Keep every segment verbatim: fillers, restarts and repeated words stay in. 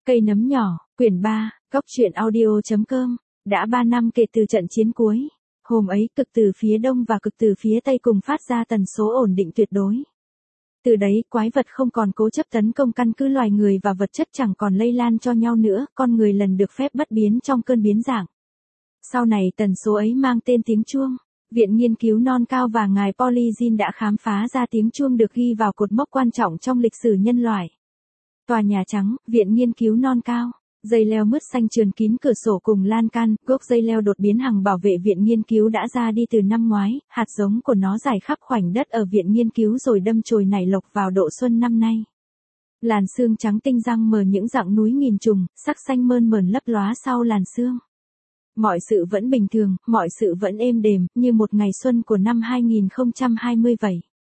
Cây nấm nhỏ, quyển ba, góc truyện audio.com, đã ba năm kể từ trận chiến cuối. Hôm ấy cực từ phía đông và cực từ phía tây cùng phát ra tần số ổn định tuyệt đối. Từ đấy quái vật không còn cố chấp tấn công căn cứ loài người và vật chất chẳng còn lây lan cho nhau nữa, con người lần được phép bất biến trong cơn biến dạng. Sau này tần số ấy mang tên tiếng chuông. Viện Nghiên cứu Non Cao và ngài Polyzin đã khám phá ra tiếng chuông được ghi vào cột mốc quan trọng trong lịch sử nhân loại. Tòa Nhà Trắng, Viện Nghiên cứu Non Cao. Dây leo mướt xanh trườn kín cửa sổ cùng lan can, gốc dây leo đột biến hằng bảo vệ viện nghiên cứu đã ra đi từ năm ngoái, hạt giống của nó rải khắp khoảnh đất ở viện nghiên cứu rồi đâm chồi nảy lộc vào độ xuân năm nay. Làn sương trắng tinh răng mờ những dặng núi nghìn trùng, sắc xanh mơn mởn lấp lóa sau làn sương. Mọi sự vẫn bình thường, mọi sự vẫn êm đềm, như một ngày xuân của năm hai nghìn không trăm hai mươi vậy.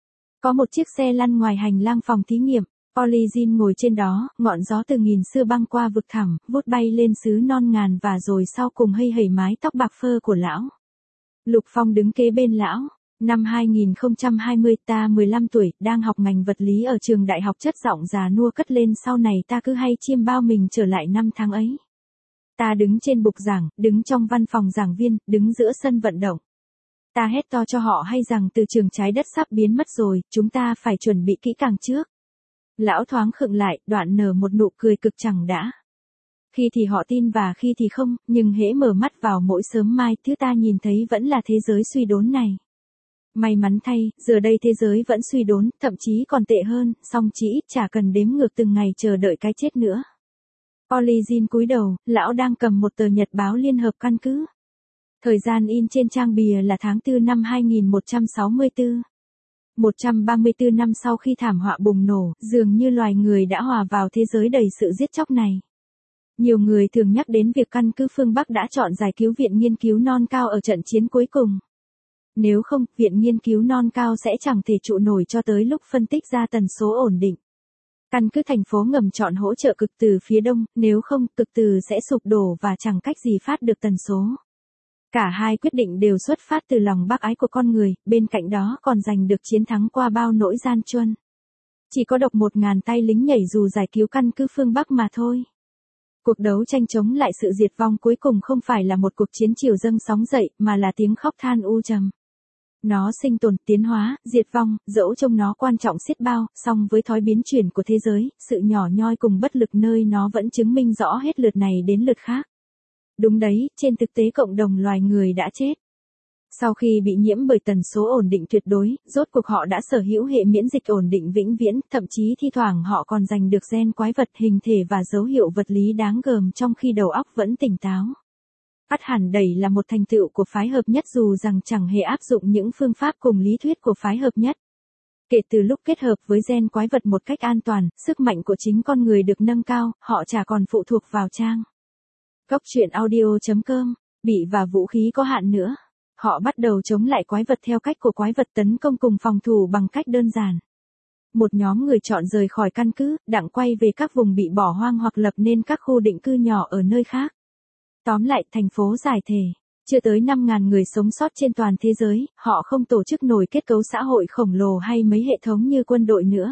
Có một chiếc xe lăn ngoài hành lang phòng thí nghiệm. Polyzin ngồi trên đó, ngọn gió từ nghìn xưa băng qua vực thẳm, vút bay lên xứ non ngàn và rồi sau cùng hây hẩy mái tóc bạc phơ của lão. Lục Phong đứng kế bên lão. Năm hai nghìn không trăm hai mươi, ta mười lăm tuổi, đang học ngành vật lý ở trường đại học, chất giọng già nua cất lên, sau này ta cứ hay chiêm bao mình trở lại năm tháng ấy. Ta đứng trên bục giảng, đứng trong văn phòng giảng viên, đứng giữa sân vận động. Ta hét to cho họ hay rằng từ trường trái đất sắp biến mất rồi, chúng ta phải chuẩn bị kỹ càng trước. Lão thoáng khựng lại, đoạn nở một nụ cười cực chẳng đã. Khi thì họ tin và khi thì không, nhưng hễ mở mắt vào mỗi sớm mai, thứ ta nhìn thấy vẫn là thế giới suy đốn này. May mắn thay, giờ đây thế giới vẫn suy đốn, thậm chí còn tệ hơn, song chỉ ít chả cần đếm ngược từng ngày chờ đợi cái chết nữa. Polyzin cúi đầu, lão đang cầm một tờ nhật báo Liên Hợp Căn cứ. Thời gian in trên trang bìa là tháng tư năm hai nghìn một trăm sáu mươi tư. một trăm ba mươi tư năm sau khi thảm họa bùng nổ, dường như loài người đã hòa vào thế giới đầy sự giết chóc này. Nhiều người thường nhắc đến việc căn cứ phương Bắc đã chọn giải cứu Viện Nghiên cứu Non Cao ở trận chiến cuối cùng. Nếu không, Viện Nghiên cứu Non Cao sẽ chẳng thể trụ nổi cho tới lúc phân tích ra tần số ổn định. Căn cứ thành phố ngầm chọn hỗ trợ cực từ phía đông, nếu không, cực từ sẽ sụp đổ và chẳng cách gì phát được tần số. Cả hai quyết định đều xuất phát từ lòng bác ái của con người, bên cạnh đó còn giành được chiến thắng qua bao nỗi gian truân. Chỉ có độc một ngàn tay lính nhảy dù giải cứu căn cứ phương Bắc mà thôi. Cuộc đấu tranh chống lại sự diệt vong cuối cùng không phải là một cuộc chiến chiều dâng sóng dậy, mà là tiếng khóc than u trầm. Nó sinh tồn, tiến hóa, diệt vong, dẫu trông nó quan trọng xiết bao, song với thói biến chuyển của thế giới, sự nhỏ nhoi cùng bất lực nơi nó vẫn chứng minh rõ hết lượt này đến lượt khác. Đúng đấy, trên thực tế cộng đồng loài người đã chết. Sau khi bị nhiễm bởi tần số ổn định tuyệt đối, rốt cuộc họ đã sở hữu hệ miễn dịch ổn định vĩnh viễn, thậm chí thi thoảng họ còn giành được gen quái vật, hình thể và dấu hiệu vật lý đáng gờm trong khi đầu óc vẫn tỉnh táo. Ắt hẳn đây là một thành tựu của phái hợp nhất dù rằng chẳng hề áp dụng những phương pháp cùng lý thuyết của phái hợp nhất. Kể từ lúc kết hợp với gen quái vật một cách an toàn, sức mạnh của chính con người được nâng cao, họ chả còn phụ thuộc vào trang. Góc truyện audio.com, bị và vũ khí có hạn nữa. Họ bắt đầu chống lại quái vật theo cách của quái vật, tấn công cùng phòng thủ bằng cách đơn giản. Một nhóm người chọn rời khỏi căn cứ, đặng quay về các vùng bị bỏ hoang hoặc lập nên các khu định cư nhỏ ở nơi khác. Tóm lại, thành phố giải thể. Chưa tới năm nghìn người sống sót trên toàn thế giới, họ không tổ chức nổi kết cấu xã hội khổng lồ hay mấy hệ thống như quân đội nữa.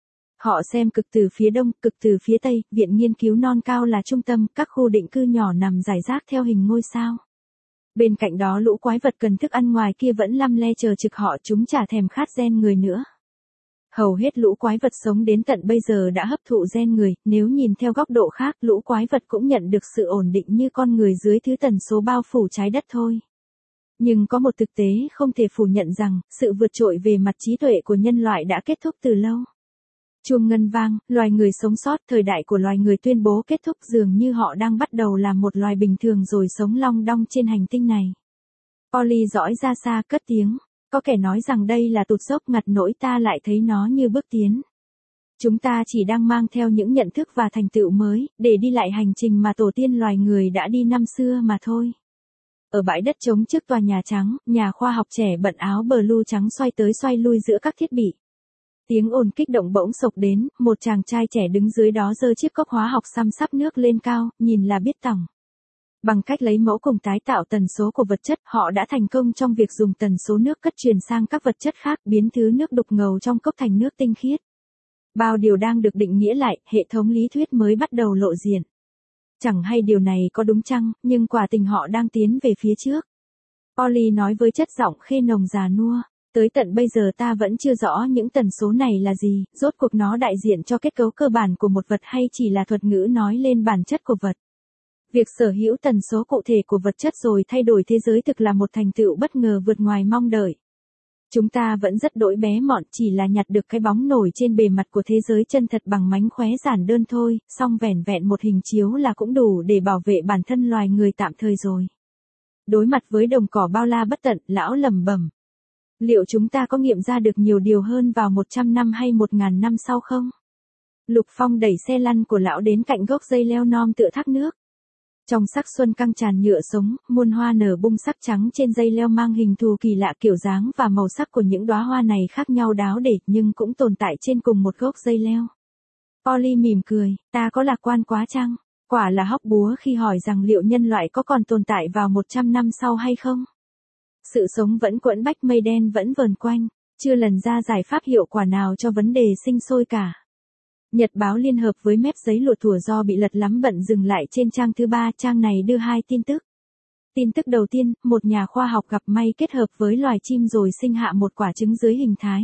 Họ xem cực từ phía đông, cực từ phía tây, Viện Nghiên cứu Non Cao là trung tâm, các khu định cư nhỏ nằm rải rác theo hình ngôi sao. Bên cạnh đó lũ quái vật cần thức ăn ngoài kia vẫn lăm le chờ trực họ, chúng chả thèm khát gen người nữa. Hầu hết lũ quái vật sống đến tận bây giờ đã hấp thụ gen người, nếu nhìn theo góc độ khác, lũ quái vật cũng nhận được sự ổn định như con người dưới thứ tần số bao phủ trái đất thôi. Nhưng có một thực tế không thể phủ nhận rằng, sự vượt trội về mặt trí tuệ của nhân loại đã kết thúc từ lâu. Chuông ngân vang, loài người sống sót, thời đại của loài người tuyên bố kết thúc, dường như họ đang bắt đầu làm một loài bình thường rồi sống long đong trên hành tinh này. Polly dõi ra xa cất tiếng. Có kẻ nói rằng đây là tụt dốc, ngặt nỗi ta lại thấy nó như bước tiến. Chúng ta chỉ đang mang theo những nhận thức và thành tựu mới, để đi lại hành trình mà tổ tiên loài người đã đi năm xưa mà thôi. Ở bãi đất trống trước tòa Nhà Trắng, nhà khoa học trẻ bận áo blue trắng xoay tới xoay lui giữa các thiết bị. Tiếng ồn kích động bỗng sộc đến, một chàng trai trẻ đứng dưới đó giơ chiếc cốc hóa học xăm sắp nước lên cao, nhìn là biết tỏng. Bằng cách lấy mẫu cùng tái tạo tần số của vật chất, họ đã thành công trong việc dùng tần số nước cất truyền sang các vật chất khác, biến thứ nước đục ngầu trong cốc thành nước tinh khiết. Bao điều đang được định nghĩa lại, hệ thống lý thuyết mới bắt đầu lộ diện. Chẳng hay điều này có đúng chăng, nhưng quả tình họ đang tiến về phía trước. Polly nói với chất giọng khê nồng già nua. Tới tận bây giờ ta vẫn chưa rõ những tần số này là gì, rốt cuộc nó đại diện cho kết cấu cơ bản của một vật hay chỉ là thuật ngữ nói lên bản chất của vật. Việc sở hữu tần số cụ thể của vật chất rồi thay đổi thế giới thực là một thành tựu bất ngờ vượt ngoài mong đợi. Chúng ta vẫn rất đỗi bé mọn, chỉ là nhặt được cái bóng nổi trên bề mặt của thế giới chân thật bằng mánh khóe giản đơn thôi, song vẻn vẹn một hình chiếu là cũng đủ để bảo vệ bản thân loài người tạm thời rồi. Đối mặt với đồng cỏ bao la bất tận, lão lẩm bẩm. Liệu chúng ta có nghiệm ra được nhiều điều hơn vào một trăm năm hay một ngàn năm sau không? Lục Phong đẩy xe lăn của lão đến cạnh gốc dây leo non tựa thác nước. Trong sắc xuân căng tràn nhựa sống, muôn hoa nở bung sắc trắng trên dây leo mang hình thù kỳ lạ, kiểu dáng và màu sắc của những đóa hoa này khác nhau đáo để nhưng cũng tồn tại trên cùng một gốc dây leo. Polly mỉm cười, ta có lạc quan quá chăng? Quả là hóc búa khi hỏi rằng liệu nhân loại có còn tồn tại vào một trăm năm sau hay không? Sự sống vẫn quẫn bách, mây đen vẫn vờn quanh, chưa lần ra giải pháp hiệu quả nào cho vấn đề sinh sôi cả. Nhật báo liên hợp với mép giấy lụa thủa do bị lật lắm bận dừng lại trên trang thứ ba. Trang này đưa hai tin tức. Tin tức đầu tiên, một nhà khoa học gặp may kết hợp với loài chim rồi sinh hạ một quả trứng dưới hình thái.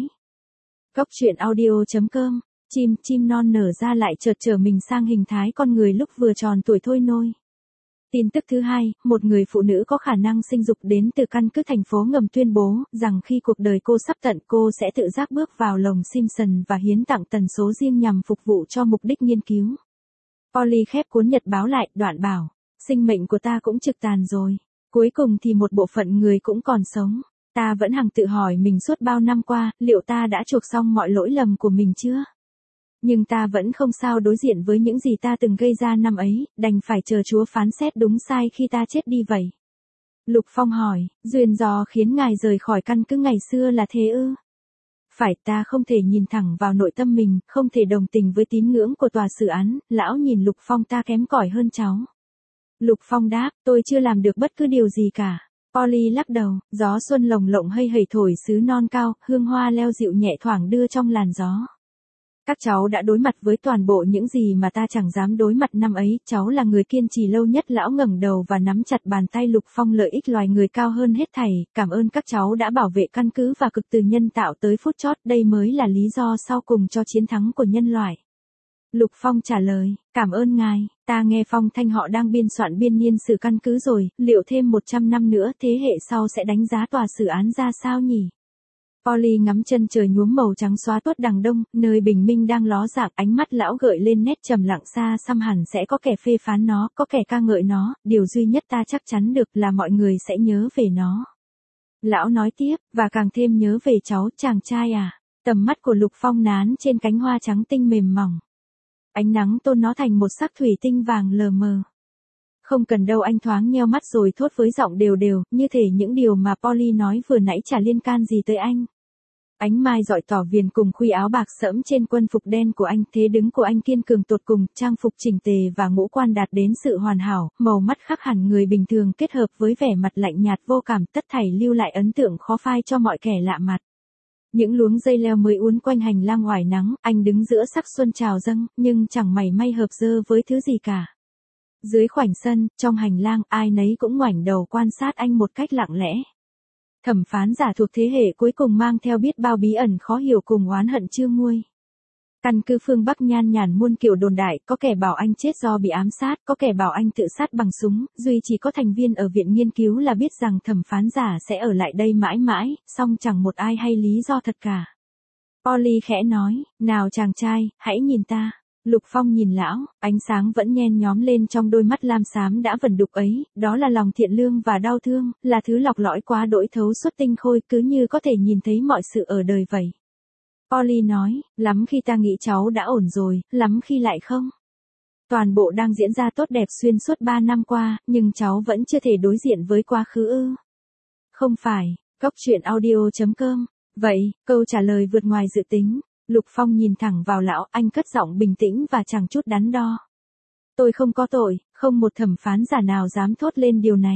Góc truyện audio chấm com, chim, chim non nở ra lại chợt trở mình sang hình thái con người lúc vừa tròn tuổi thôi nôi. Tin tức thứ hai, một người phụ nữ có khả năng sinh dục đến từ căn cứ thành phố ngầm tuyên bố rằng khi cuộc đời cô sắp tận cô sẽ tự giác bước vào lồng Simpson và hiến tặng tần số riêng nhằm phục vụ cho mục đích nghiên cứu. Polly khép cuốn nhật báo lại, đoạn bảo, sinh mệnh của ta cũng trực tàn rồi. Cuối cùng thì một bộ phận người cũng còn sống. Ta vẫn hằng tự hỏi mình suốt bao năm qua, liệu ta đã chuộc xong mọi lỗi lầm của mình chưa? Nhưng ta vẫn không sao đối diện với những gì ta từng gây ra năm ấy, đành phải chờ Chúa phán xét đúng sai khi ta chết đi vậy. Lục Phong hỏi, duyên do khiến ngài rời khỏi căn cứ ngày xưa là thế ư? Phải, ta không thể nhìn thẳng vào nội tâm mình, không thể đồng tình với tín ngưỡng của tòa xử án. Lão nhìn Lục Phong, ta kém cỏi hơn cháu. Lục Phong đáp, tôi chưa làm được bất cứ điều gì cả. Polly lắc đầu, gió xuân lồng lộng hây hầy thổi xứ non cao, hương hoa leo dịu nhẹ thoảng đưa trong làn gió. Các cháu đã đối mặt với toàn bộ những gì mà ta chẳng dám đối mặt năm ấy, cháu là người kiên trì lâu nhất. Lão ngẩng đầu và nắm chặt bàn tay Lục Phong, lợi ích loài người cao hơn hết thảy, cảm ơn các cháu đã bảo vệ căn cứ và cực từ nhân tạo tới phút chót, đây mới là lý do sau cùng cho chiến thắng của nhân loại. Lục Phong trả lời, cảm ơn ngài, ta nghe phong thanh họ đang biên soạn biên niên sử căn cứ rồi, liệu thêm một trăm năm nữa thế hệ sau sẽ đánh giá tòa xử án ra sao nhỉ? Polly ngắm chân trời nhuốm màu trắng xóa tuốt đằng đông, nơi bình minh đang ló dạng, ánh mắt lão gợi lên nét trầm lặng. Xa xăm hẳn sẽ có kẻ phê phán nó, có kẻ ca ngợi nó, điều duy nhất ta chắc chắn được là mọi người sẽ nhớ về nó. Lão nói tiếp, và càng thêm nhớ về cháu, chàng trai à. Tầm mắt của Lục Phong nán trên cánh hoa trắng tinh mềm mỏng. Ánh nắng tôn nó thành một sắc thủy tinh vàng lờ mờ. Không cần đâu, anh thoáng nheo mắt rồi thốt với giọng đều đều, như thể những điều mà Polly nói vừa nãy chả liên can gì tới anh. Ánh mai rọi tỏ viền cùng khuy áo bạc sẫm trên quân phục đen của anh, thế đứng của anh kiên cường tột cùng, trang phục chỉnh tề và ngũ quan đạt đến sự hoàn hảo, màu mắt khác hẳn người bình thường kết hợp với vẻ mặt lạnh nhạt vô cảm, tất thảy lưu lại ấn tượng khó phai cho mọi kẻ lạ mặt. Những luống dây leo mới uốn quanh hành lang oải nắng, anh đứng giữa sắc xuân trào dâng, nhưng chẳng mảy may hợp dơ với thứ gì cả. Dưới khoảnh sân, trong hành lang, ai nấy cũng ngoảnh đầu quan sát anh một cách lặng lẽ. Thẩm phán giả thuộc thế hệ cuối cùng mang theo biết bao bí ẩn khó hiểu cùng oán hận chưa nguôi. Căn cứ phương Bắc nhan nhản muôn kiểu đồn đại, có kẻ bảo anh chết do bị ám sát, có kẻ bảo anh tự sát bằng súng, duy chỉ có thành viên ở viện nghiên cứu là biết rằng thẩm phán giả sẽ ở lại đây mãi mãi, song chẳng một ai hay lý do thật cả. Polly khẽ nói, nào chàng trai, hãy nhìn ta. Lục Phong nhìn lão, ánh sáng vẫn nhen nhóm lên trong đôi mắt lam xám đã vẩn đục ấy, đó là lòng thiện lương và đau thương, là thứ lọc lõi quá đỗi thấu suốt tinh khôi, cứ như có thể nhìn thấy mọi sự ở đời vậy. Polly nói, lắm khi ta nghĩ cháu đã ổn rồi, lắm khi lại không. Toàn bộ đang diễn ra tốt đẹp xuyên suốt ba năm qua, nhưng cháu vẫn chưa thể đối diện với quá khứ ư? Không phải, góc truyện audio chấm com. Vậy, câu trả lời vượt ngoài dự tính. Lục Phong nhìn thẳng vào lão, anh cất giọng bình tĩnh và chẳng chút đắn đo. Tôi không có tội, không một thẩm phán giả nào dám thốt lên điều này.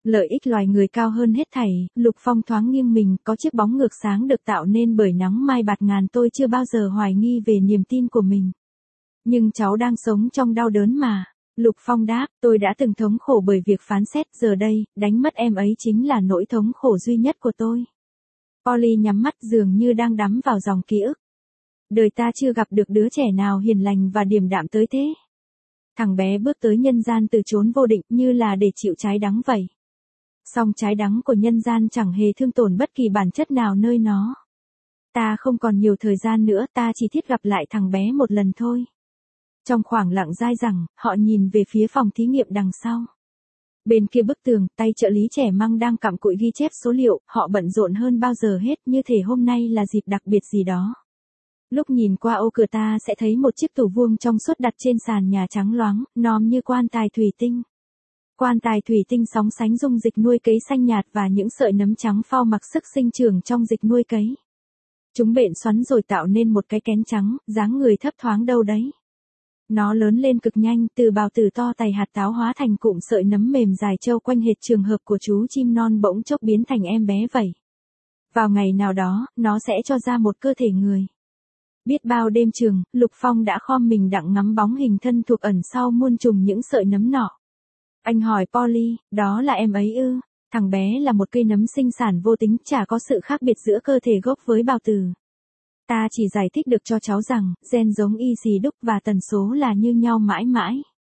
Lợi ích loài người cao hơn hết thảy, Lục Phong thoáng nghiêng mình, có chiếc bóng ngược sáng được tạo nên bởi nắng mai bạt ngàn, tôi chưa bao giờ hoài nghi về niềm tin của mình. Nhưng cháu đang sống trong đau đớn mà. Lục Phong đáp, tôi đã từng thống khổ bởi việc phán xét, giờ đây, đánh mất em ấy chính là nỗi thống khổ duy nhất của tôi. Polly nhắm mắt dường như đang đắm vào dòng ký ức. Đời ta chưa gặp được đứa trẻ nào hiền lành và điềm đạm tới thế. Thằng bé bước tới nhân gian từ chốn vô định như là để chịu trái đắng vậy. Song trái đắng của nhân gian chẳng hề thương tổn bất kỳ bản chất nào nơi nó. Ta không còn nhiều thời gian nữa, ta chỉ thiết gặp lại thằng bé một lần thôi. Trong khoảng lặng dai dẳng, họ nhìn về phía phòng thí nghiệm đằng sau. Bên kia bức tường, tay trợ lý trẻ măng đang cặm cụi ghi chép số liệu, họ bận rộn hơn bao giờ hết, như thể hôm nay là dịp đặc biệt gì đó. Lúc nhìn qua ô cửa ta sẽ thấy một chiếc tủ vuông trong suốt đặt trên sàn nhà trắng loáng, nòm như quan tài thủy tinh. Quan tài thủy tinh sóng sánh dung dịch nuôi cấy xanh nhạt và những sợi nấm trắng phao mặc sức sinh trưởng trong dịch nuôi cấy. Chúng bện xoắn rồi tạo nên một cái kén trắng, dáng người thấp thoáng đâu đấy. Nó lớn lên cực nhanh, từ bào tử to tày hạt táo hóa thành cụm sợi nấm mềm dài trâu quanh hệt trường hợp của chú chim non bỗng chốc biến thành em bé vậy. Vào ngày nào đó, nó sẽ cho ra một cơ thể người. Biết bao đêm trường, Lục Phong đã khom mình đặng ngắm bóng hình thân thuộc ẩn sau muôn trùng những sợi nấm nọ. Anh hỏi Polly, đó là em ấy ư? Thằng bé là một cây nấm sinh sản vô tính, chả có sự khác biệt giữa cơ thể gốc với bào tử. Ta chỉ giải thích được cho cháu rằng, gen giống y xì đúc và tần số là như nhau mãi mãi.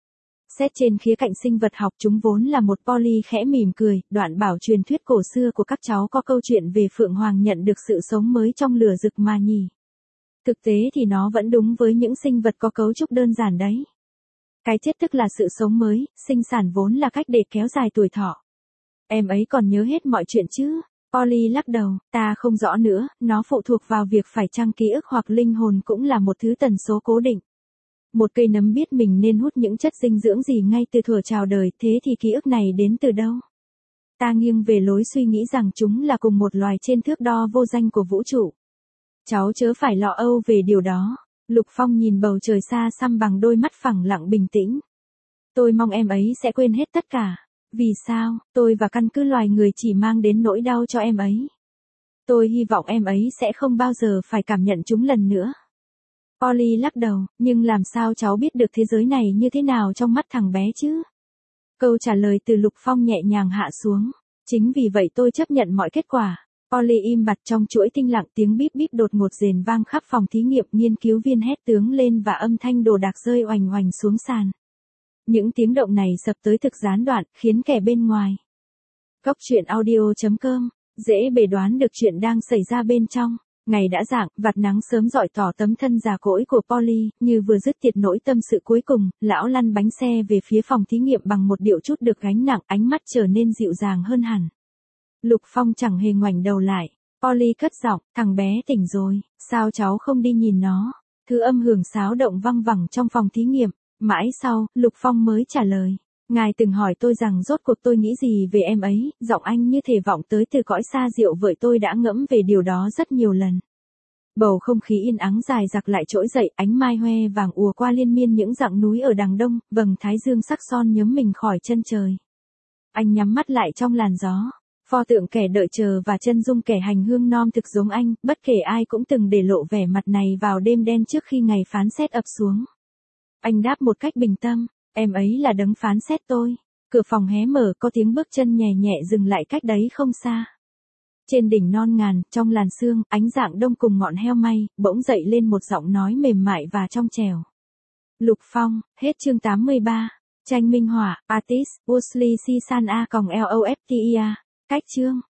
Xét trên khía cạnh sinh vật học chúng vốn là một. Polly khẽ mỉm cười, đoạn bảo truyền thuyết cổ xưa của các cháu có câu chuyện về Phượng Hoàng nhận được sự sống mới trong lửa rực mà nhỉ. Thực tế thì nó vẫn đúng với những sinh vật có cấu trúc đơn giản đấy. Cái chết tức là sự sống mới, sinh sản vốn là cách để kéo dài tuổi thọ. Em ấy còn nhớ hết mọi chuyện chứ? Polly lắc đầu, ta không rõ nữa, nó phụ thuộc vào việc phải chăng ký ức hoặc linh hồn cũng là một thứ tần số cố định. Một cây nấm biết mình nên hút những chất dinh dưỡng gì ngay từ thuở chào đời, thế thì ký ức này đến từ đâu? Ta nghiêng về lối suy nghĩ rằng chúng là cùng một loài trên thước đo vô danh của vũ trụ. Cháu chớ phải lo âu về điều đó. Lục Phong nhìn bầu trời xa xăm bằng đôi mắt phẳng lặng bình tĩnh. Tôi mong em ấy sẽ quên hết tất cả. Vì sao, tôi và căn cứ loài người chỉ mang đến nỗi đau cho em ấy. Tôi hy vọng em ấy sẽ không bao giờ phải cảm nhận chúng lần nữa. Polly lắc đầu, nhưng làm sao cháu biết được thế giới này như thế nào trong mắt thằng bé chứ? Câu trả lời từ Lục Phong nhẹ nhàng hạ xuống. Chính vì vậy tôi chấp nhận mọi kết quả. Polly im bặt trong chuỗi tinh lặng, tiếng bíp bíp đột ngột rền vang khắp phòng thí nghiệm, nghiên cứu viên hét tướng lên và âm thanh đồ đạc rơi oành oành xuống sàn. Những tiếng động này sập tới thực gián đoạn, khiến kẻ bên ngoài. Cốc truyện audio chấm com, dễ bề đoán được chuyện đang xảy ra bên trong. Ngày đã rạng, vạt nắng sớm rọi tỏ tấm thân già cỗi của Polly, như vừa dứt tiệt nỗi tâm sự cuối cùng, lão lăn bánh xe về phía phòng thí nghiệm bằng một điệu chút được gánh nặng, ánh mắt trở nên dịu dàng hơn hẳn. Lục Phong chẳng hề ngoảnh đầu lại. Polly cất giọng, thằng bé tỉnh rồi, sao cháu không đi nhìn nó? Thứ âm hưởng xáo động văng vẳng trong phòng thí nghiệm. Mãi sau, Lục Phong mới trả lời. Ngài từng hỏi tôi rằng rốt cuộc tôi nghĩ gì về em ấy, giọng anh như thể vọng tới từ cõi xa diệu vợi, tôi đã ngẫm về điều đó rất nhiều lần. Bầu không khí yên ắng dài dặc lại trỗi dậy, ánh mai hoe vàng ùa qua liên miên những dặng núi ở đằng đông, vầng thái dương sắc son nhớm mình khỏi chân trời. Anh nhắm mắt lại trong làn gió. Pho tượng kẻ đợi chờ và chân dung kẻ hành hương non thực giống anh, bất kể ai cũng từng để lộ vẻ mặt này vào đêm đen trước khi ngày phán xét ập xuống. Anh đáp một cách bình tâm, em ấy là đấng phán xét tôi. Cửa phòng hé mở, có tiếng bước chân nhẹ nhẹ dừng lại cách đấy không xa. Trên đỉnh non ngàn, trong làn sương, ánh rạng đông cùng ngọn heo may, bỗng dậy lên một giọng nói mềm mại và trong trẻo. Lục Phong, hết chương tám mươi ba. Tranh minh họa, artist, Wosley C. San A. L O F T I A. Cách chương.